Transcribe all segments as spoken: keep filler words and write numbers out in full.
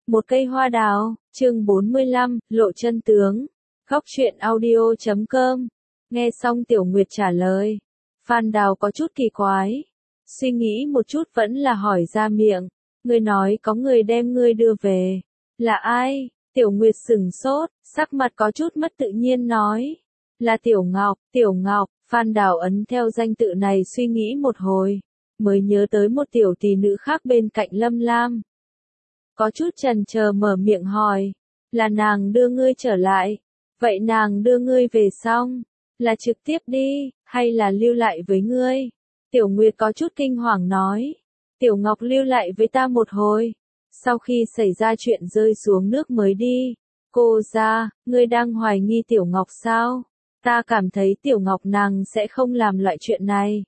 Một cây hoa đào, chương bốn mươi lăm, lộ chân tướng. Góc truyện audio chấm com. Nghe xong Tiểu Nguyệt trả lời. Phan Đào có chút kỳ quái. Suy nghĩ một chút vẫn là hỏi ra miệng. Ngươi nói có người đem ngươi đưa về. Là ai? Tiểu Nguyệt sửng sốt, sắc mặt có chút mất tự nhiên nói. Là Tiểu Ngọc, Tiểu Ngọc. Phan Đào ấn theo danh tự này suy nghĩ một hồi. Mới nhớ tới một tiểu tỷ nữ khác bên cạnh Lâm Lam. Có chút chần chờ mở miệng hỏi, là nàng đưa ngươi trở lại, vậy nàng đưa ngươi về xong, là trực tiếp đi, hay là lưu lại với ngươi? Tiểu Nguyệt có chút kinh hoàng nói, Tiểu Ngọc lưu lại với ta một hồi, sau khi xảy ra chuyện rơi xuống nước mới đi. Cô ra, ngươi đang hoài nghi Tiểu Ngọc sao? Ta cảm thấy Tiểu Ngọc nàng sẽ không làm loại chuyện này.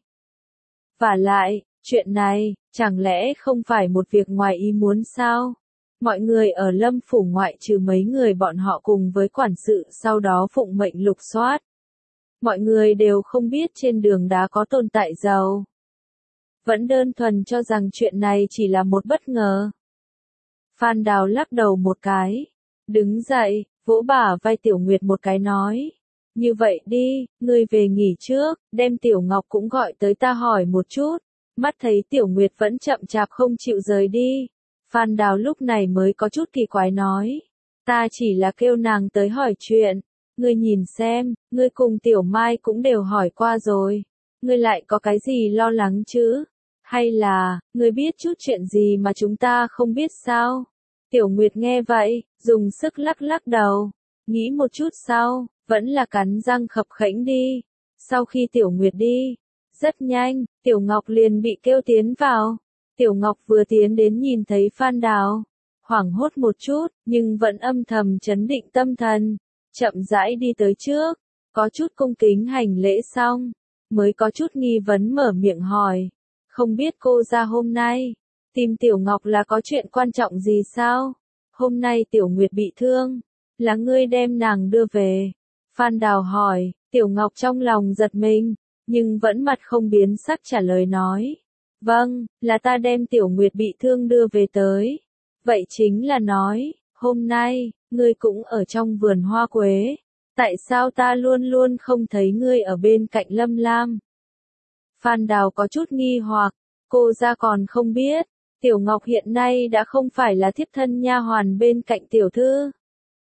Vả lại, chuyện này, chẳng lẽ không phải một việc ngoài ý muốn sao? Mọi người ở Lâm Phủ ngoại trừ mấy người bọn họ cùng với quản sự sau đó phụng mệnh lục soát. Mọi người đều không biết trên đường đá có tồn tại dầu. Vẫn đơn thuần cho rằng chuyện này chỉ là một bất ngờ. Phan Đào lắc đầu một cái. Đứng dậy, vỗ bả vai Tiểu Nguyệt một cái nói. Như vậy đi, ngươi về nghỉ trước, đem Tiểu Ngọc cũng gọi tới ta hỏi một chút. Mắt thấy Tiểu Nguyệt vẫn chậm chạp không chịu rời đi. Phan Đào lúc này mới có chút kỳ quái nói. Ta chỉ là kêu nàng tới hỏi chuyện. Ngươi nhìn xem, ngươi cùng Tiểu Mai cũng đều hỏi qua rồi. Ngươi lại có cái gì lo lắng chứ? Hay là, ngươi biết chút chuyện gì mà chúng ta không biết sao? Tiểu Nguyệt nghe vậy, dùng sức lắc lắc đầu. Nghĩ một chút sau, vẫn là cắn răng khập khẽnh đi. Sau khi Tiểu Nguyệt đi, rất nhanh, Tiểu Ngọc liền bị kêu tiến vào. Tiểu Ngọc vừa tiến đến nhìn thấy Phan Đào, hoảng hốt một chút, nhưng vẫn âm thầm trấn định tâm thần, chậm rãi đi tới trước, có chút cung kính hành lễ xong, mới có chút nghi vấn mở miệng hỏi, không biết cô ra hôm nay, tìm Tiểu Ngọc là có chuyện quan trọng gì sao? Hôm nay Tiểu Nguyệt bị thương, là ngươi đem nàng đưa về. Phan Đào hỏi, Tiểu Ngọc trong lòng giật mình, nhưng vẫn mặt không biến sắc trả lời nói. Vâng, là ta đem Tiểu Nguyệt bị thương đưa về tới. Vậy chính là nói, hôm nay, ngươi cũng ở trong vườn hoa quế. Tại sao ta luôn luôn không thấy ngươi ở bên cạnh Lâm Lam? Phan Đào có chút nghi hoặc, cô ra còn không biết. Tiểu Ngọc hiện nay đã không phải là thiếp thân nha hoàn bên cạnh tiểu thư.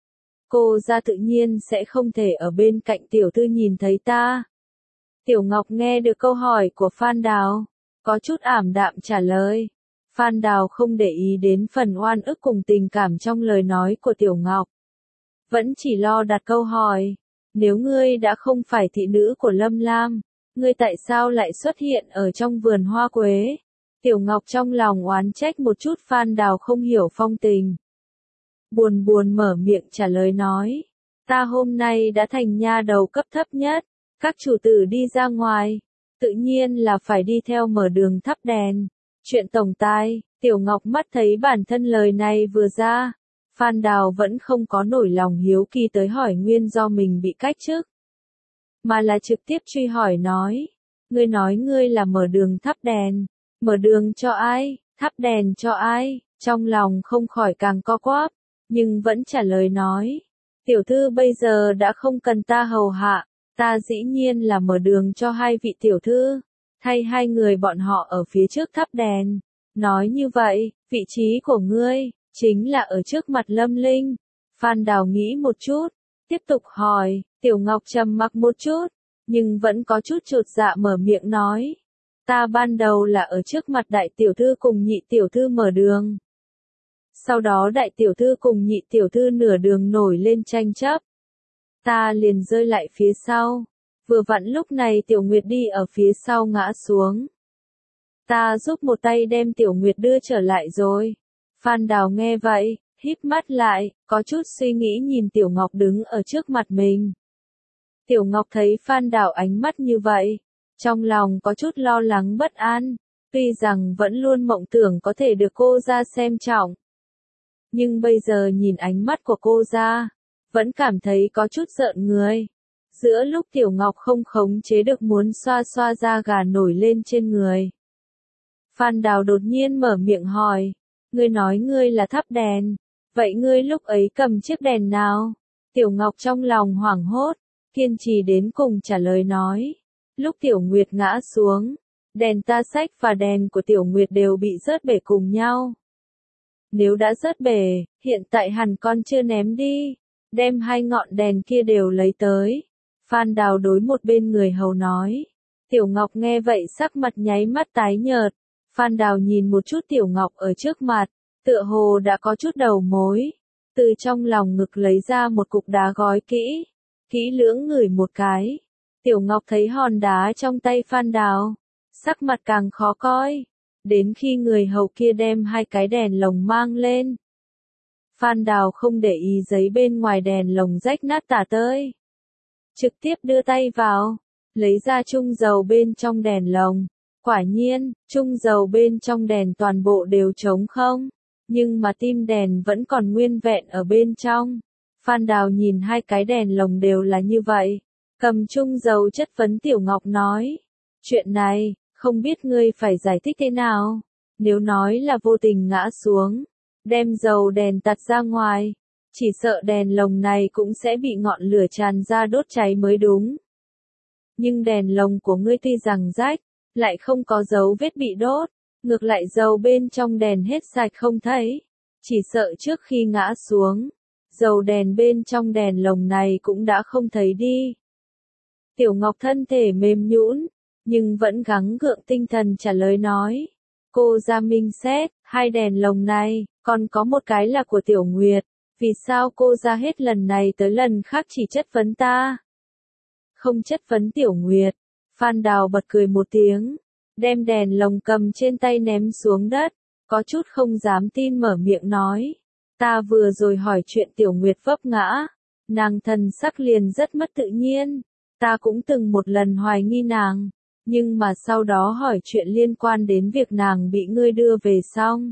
Cô ra tự nhiên sẽ không thể ở bên cạnh tiểu thư nhìn thấy ta. Tiểu Ngọc nghe được câu hỏi của Phan Đào. Có chút ảm đạm trả lời. Phan Đào không để ý đến phần oan ức cùng tình cảm trong lời nói của Tiểu Ngọc. Vẫn chỉ lo đặt câu hỏi. Nếu ngươi đã không phải thị nữ của Lâm Lam, ngươi tại sao lại xuất hiện ở trong vườn hoa quế? Tiểu Ngọc trong lòng oán trách một chút Phan Đào không hiểu phong tình. Buồn buồn mở miệng trả lời nói. Ta hôm nay đã thành nha đầu cấp thấp nhất. Các chủ tử đi ra ngoài. Tự nhiên là phải đi theo mở đường thắp đèn. Chuyện tổng tai, Tiểu Ngọc mắt thấy bản thân lời này vừa ra. Phan Đào vẫn không có nổi lòng hiếu kỳ tới hỏi nguyên do mình bị cách chức. Mà là trực tiếp truy hỏi nói. Ngươi nói ngươi là mở đường thắp đèn. Mở đường cho ai? Thắp đèn cho ai? Trong lòng không khỏi càng co quắp. Nhưng vẫn trả lời nói. Tiểu thư bây giờ đã không cần ta hầu hạ. Ta dĩ nhiên là mở đường cho hai vị tiểu thư, thay hai người bọn họ ở phía trước thắp đèn. Nói như vậy, vị trí của ngươi, chính là ở trước mặt Lâm Linh. Phan Đào nghĩ một chút, tiếp tục hỏi, Tiểu Ngọc trầm mặc một chút, nhưng vẫn có chút chột dạ mở miệng nói. Ta ban đầu là ở trước mặt đại tiểu thư cùng nhị tiểu thư mở đường. Sau đó đại tiểu thư cùng nhị tiểu thư nửa đường nổi lên tranh chấp. Ta liền rơi lại phía sau. Vừa vặn lúc này Tiểu Nguyệt đi ở phía sau ngã xuống. Ta giúp một tay đem Tiểu Nguyệt đưa trở lại rồi. Phan Đào nghe vậy, híp mắt lại, có chút suy nghĩ nhìn Tiểu Ngọc đứng ở trước mặt mình. Tiểu Ngọc thấy Phan Đào ánh mắt như vậy, trong lòng có chút lo lắng bất an, tuy rằng vẫn luôn mộng tưởng có thể được cô ra xem trọng. Nhưng bây giờ nhìn ánh mắt của cô ra, vẫn cảm thấy có chút giận người. Giữa lúc Tiểu Ngọc không khống chế được muốn xoa xoa da gà nổi lên trên người. Phan Đào đột nhiên mở miệng hỏi, ngươi nói ngươi là thắp đèn, Vậy ngươi lúc ấy cầm chiếc đèn nào? Tiểu Ngọc trong lòng hoảng hốt, kiên trì đến cùng trả lời nói. Lúc Tiểu Nguyệt ngã xuống, đèn ta xách và đèn của Tiểu Nguyệt đều bị rớt bể cùng nhau. Nếu đã rớt bể, hiện tại hẳn con chưa ném đi, đem hai ngọn đèn kia đều lấy tới. Phan Đào đối một bên người hầu nói. Tiểu Ngọc nghe vậy sắc mặt nháy mắt tái nhợt. Phan Đào nhìn một chút Tiểu Ngọc ở trước mặt, tựa hồ đã có chút đầu mối. Từ trong lòng ngực lấy ra một cục đá gói kỹ, kỹ lưỡng ngửi một cái. Tiểu Ngọc thấy hòn đá trong tay Phan Đào, sắc mặt càng khó coi. Đến khi người hầu kia đem hai cái đèn lồng mang lên, Phan Đào không để ý giấy bên ngoài đèn lồng rách nát tả tơi. Trực tiếp đưa tay vào, lấy ra chung dầu bên trong đèn lồng. Quả nhiên, chung dầu bên trong đèn toàn bộ đều trống không, nhưng mà tim đèn vẫn còn nguyên vẹn ở bên trong. Phan Đào nhìn hai cái đèn lồng đều là như vậy, cầm chung dầu chất vấn Tiểu Ngọc nói. Chuyện này, không biết ngươi phải giải thích thế nào, nếu nói là vô tình ngã xuống, đem dầu đèn tạt ra ngoài, chỉ sợ đèn lồng này cũng sẽ bị ngọn lửa tràn ra đốt cháy mới đúng. Nhưng đèn lồng của ngươi tuy rằng rách, lại không có dấu vết bị đốt, ngược lại dầu bên trong đèn hết sạch không thấy, chỉ sợ trước khi ngã xuống, dầu đèn bên trong đèn lồng này cũng đã không thấy đi. Tiểu Ngọc thân thể mềm nhũn, nhưng vẫn gắng gượng tinh thần trả lời nói. Cô ra minh xét, hai đèn lồng này, còn có một cái là của Tiểu Nguyệt, vì sao cô ra hết lần này tới lần khác chỉ chất vấn ta? Không chất vấn Tiểu Nguyệt. Phan Đào bật cười một tiếng, đem đèn lồng cầm trên tay ném xuống đất, có chút không dám tin mở miệng nói. Ta vừa rồi hỏi chuyện Tiểu Nguyệt vấp ngã, nàng thần sắc liền rất mất tự nhiên, ta cũng từng một lần hoài nghi nàng, nhưng mà sau đó hỏi chuyện liên quan đến việc nàng bị ngươi đưa về xong.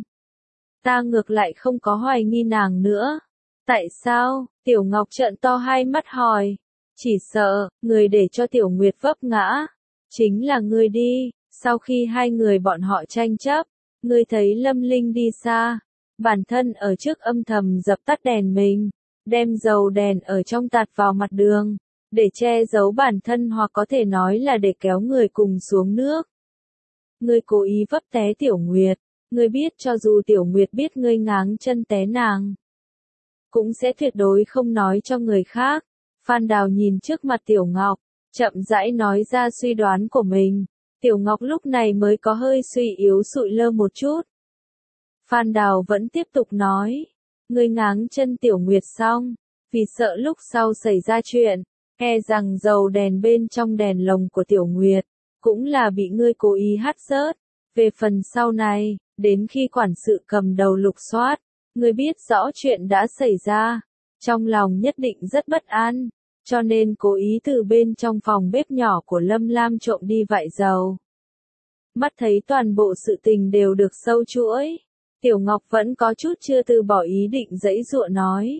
Ta ngược lại không có hoài nghi nàng nữa. Tại sao? Tiểu Ngọc trợn to hai mắt hỏi. Chỉ sợ, người để cho Tiểu Nguyệt vấp ngã, chính là ngươi đi. Sau khi hai người bọn họ tranh chấp, ngươi thấy Lâm Linh đi xa, bản thân ở trước âm thầm dập tắt đèn mình, đem dầu đèn ở trong tạt vào mặt đường, để che giấu bản thân hoặc có thể nói là để kéo người cùng xuống nước. Ngươi cố ý vấp té Tiểu Nguyệt, ngươi biết cho dù Tiểu Nguyệt biết ngươi ngáng chân té nàng, cũng sẽ tuyệt đối không nói cho người khác. Phan Đào nhìn trước mặt Tiểu Ngọc, chậm rãi nói ra suy đoán của mình. Tiểu Ngọc lúc này mới có hơi suy yếu sụi lơ một chút. Phan Đào vẫn tiếp tục nói, ngươi ngáng chân Tiểu Nguyệt xong, vì sợ lúc sau xảy ra chuyện, e rằng dầu đèn bên trong đèn lồng của Tiểu Nguyệt, cũng là bị ngươi cố ý hắt rớt. Về phần sau này, đến khi quản sự cầm đầu lục soát, ngươi biết rõ chuyện đã xảy ra, trong lòng nhất định rất bất an, cho nên cố ý từ bên trong phòng bếp nhỏ của Lâm Lam trộm đi vại dầu. Mắt thấy toàn bộ sự tình đều được sâu chuỗi, Tiểu Ngọc vẫn có chút chưa từ bỏ ý định giãy giụa nói.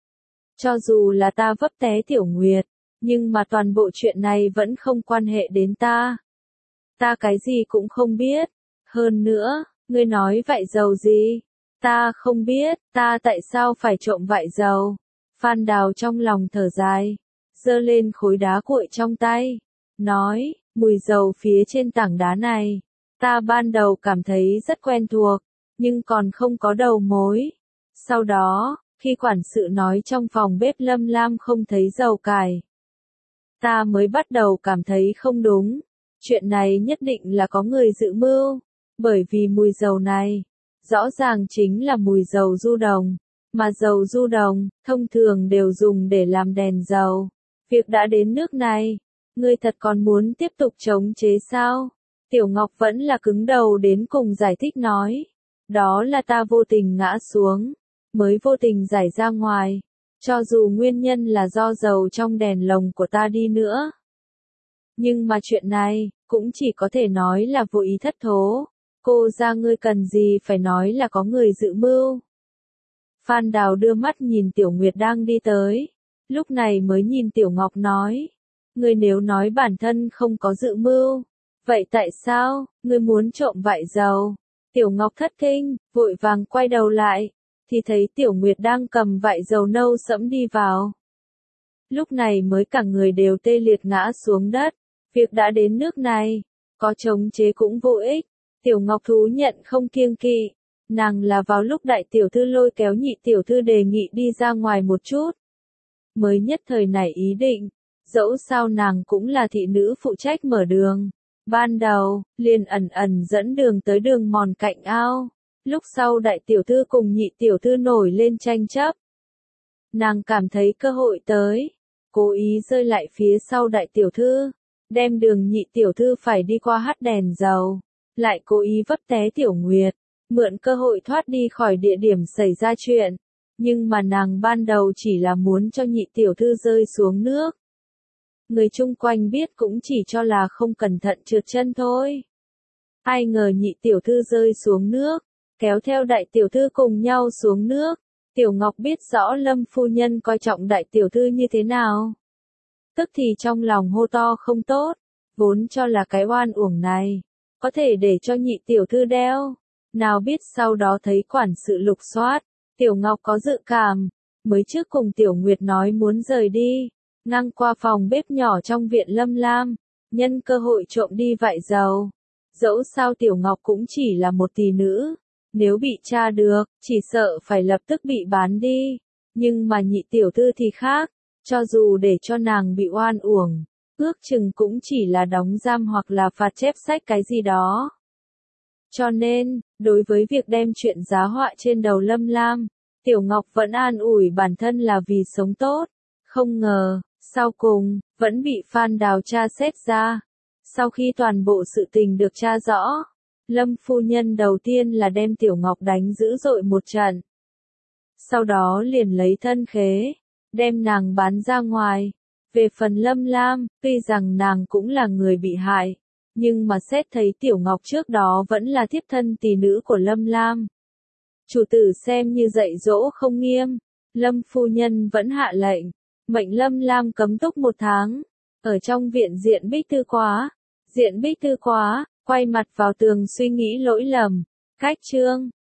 Cho dù là ta vấp té Tiểu Nguyệt, nhưng mà toàn bộ chuyện này vẫn không quan hệ đến ta. Ta cái gì cũng không biết. Hơn nữa, ngươi nói vại dầu gì? Ta không biết, ta tại sao phải trộm vại dầu? Phan Đào trong lòng thở dài, giơ lên khối đá cuội trong tay, nói, mùi dầu phía trên tảng đá này, ta ban đầu cảm thấy rất quen thuộc, nhưng còn không có đầu mối. Sau đó, khi quản sự nói trong phòng bếp Lâm Lam không thấy dầu cải, ta mới bắt đầu cảm thấy không đúng. Chuyện này nhất định là có người dự mưu, bởi vì mùi dầu này, rõ ràng chính là mùi dầu du đồng, mà dầu du đồng, thông thường đều dùng để làm đèn dầu. Việc đã đến nước này, ngươi thật còn muốn tiếp tục chống chế sao? Tiểu Ngọc vẫn là cứng đầu đến cùng giải thích nói, đó là ta vô tình ngã xuống, mới vô tình giải ra ngoài, cho dù nguyên nhân là do dầu trong đèn lồng của ta đi nữa. Nhưng mà chuyện này, cũng chỉ có thể nói là vô ý thất thố. Cô ra ngươi cần gì phải nói là có người dự mưu. Phan Đào đưa mắt nhìn Tiểu Nguyệt đang đi tới, lúc này mới nhìn Tiểu Ngọc nói, ngươi nếu nói bản thân không có dự mưu, vậy tại sao, ngươi muốn trộm vại dầu? Tiểu Ngọc thất kinh, vội vàng quay đầu lại, thì thấy Tiểu Nguyệt đang cầm vại dầu nâu sẫm đi vào. Lúc này mới cả người đều tê liệt ngã xuống đất, việc đã đến nước này, có chống chế cũng vô ích, Tiểu Ngọc thú nhận không kiêng kỵ, nàng là vào lúc đại tiểu thư lôi kéo nhị tiểu thư đề nghị đi ra ngoài một chút. Mới nhất thời nảy ý định, dẫu sao nàng cũng là thị nữ phụ trách mở đường. Ban đầu, liền ẩn ẩn dẫn đường tới đường mòn cạnh ao. Lúc sau đại tiểu thư cùng nhị tiểu thư nổi lên tranh chấp. Nàng cảm thấy cơ hội tới, cố ý rơi lại phía sau đại tiểu thư, đem đường nhị tiểu thư phải đi qua hắt đèn dầu, lại cố ý vấp té Tiểu Nguyệt, mượn cơ hội thoát đi khỏi địa điểm xảy ra chuyện. Nhưng mà nàng ban đầu chỉ là muốn cho nhị tiểu thư rơi xuống nước. Người chung quanh biết cũng chỉ cho là không cẩn thận trượt chân thôi. Ai ngờ nhị tiểu thư rơi xuống nước, kéo theo đại tiểu thư cùng nhau xuống nước. Tiểu Ngọc biết rõ Lâm phu nhân coi trọng đại tiểu thư như thế nào. Tức thì trong lòng hô to không tốt, vốn cho là cái oan uổng này, có thể để cho nhị tiểu thư đeo. Nào biết sau đó thấy quản sự lục soát, Tiểu Ngọc có dự cảm, mới trước cùng Tiểu Nguyệt nói muốn rời đi, ngang qua phòng bếp nhỏ trong viện Lâm Lam, nhân cơ hội trộm đi vại dầu. Dẫu sao Tiểu Ngọc cũng chỉ là một tỷ nữ, nếu bị tra được, chỉ sợ phải lập tức bị bán đi. Nhưng mà nhị tiểu thư thì khác, cho dù để cho nàng bị oan uổng, ước chừng cũng chỉ là đóng giam hoặc là phạt chép sách cái gì đó. Cho nên, đối với việc đem chuyện giá họa trên đầu Lâm Lam, Tiểu Ngọc vẫn an ủi bản thân là vì sống tốt. Không ngờ, sau cùng, vẫn bị Phan Đào tra xét ra. Sau khi toàn bộ sự tình được tra rõ, Lâm phu nhân đầu tiên là đem Tiểu Ngọc đánh dữ dội một trận. Sau đó liền lấy thân khế, đem nàng bán ra ngoài. Về phần Lâm Lam, tuy rằng nàng cũng là người bị hại, nhưng mà xét thấy Tiểu Ngọc trước đó vẫn là thiếp thân tỷ nữ của Lâm Lam. Chủ tử xem như dạy dỗ không nghiêm, Lâm phu nhân vẫn hạ lệnh, mệnh Lâm Lam cấm túc một tháng, ở trong viện Diện Bích Thư Quá. Diện Bích Thư Quá, quay mặt vào tường suy nghĩ lỗi lầm, cách chương.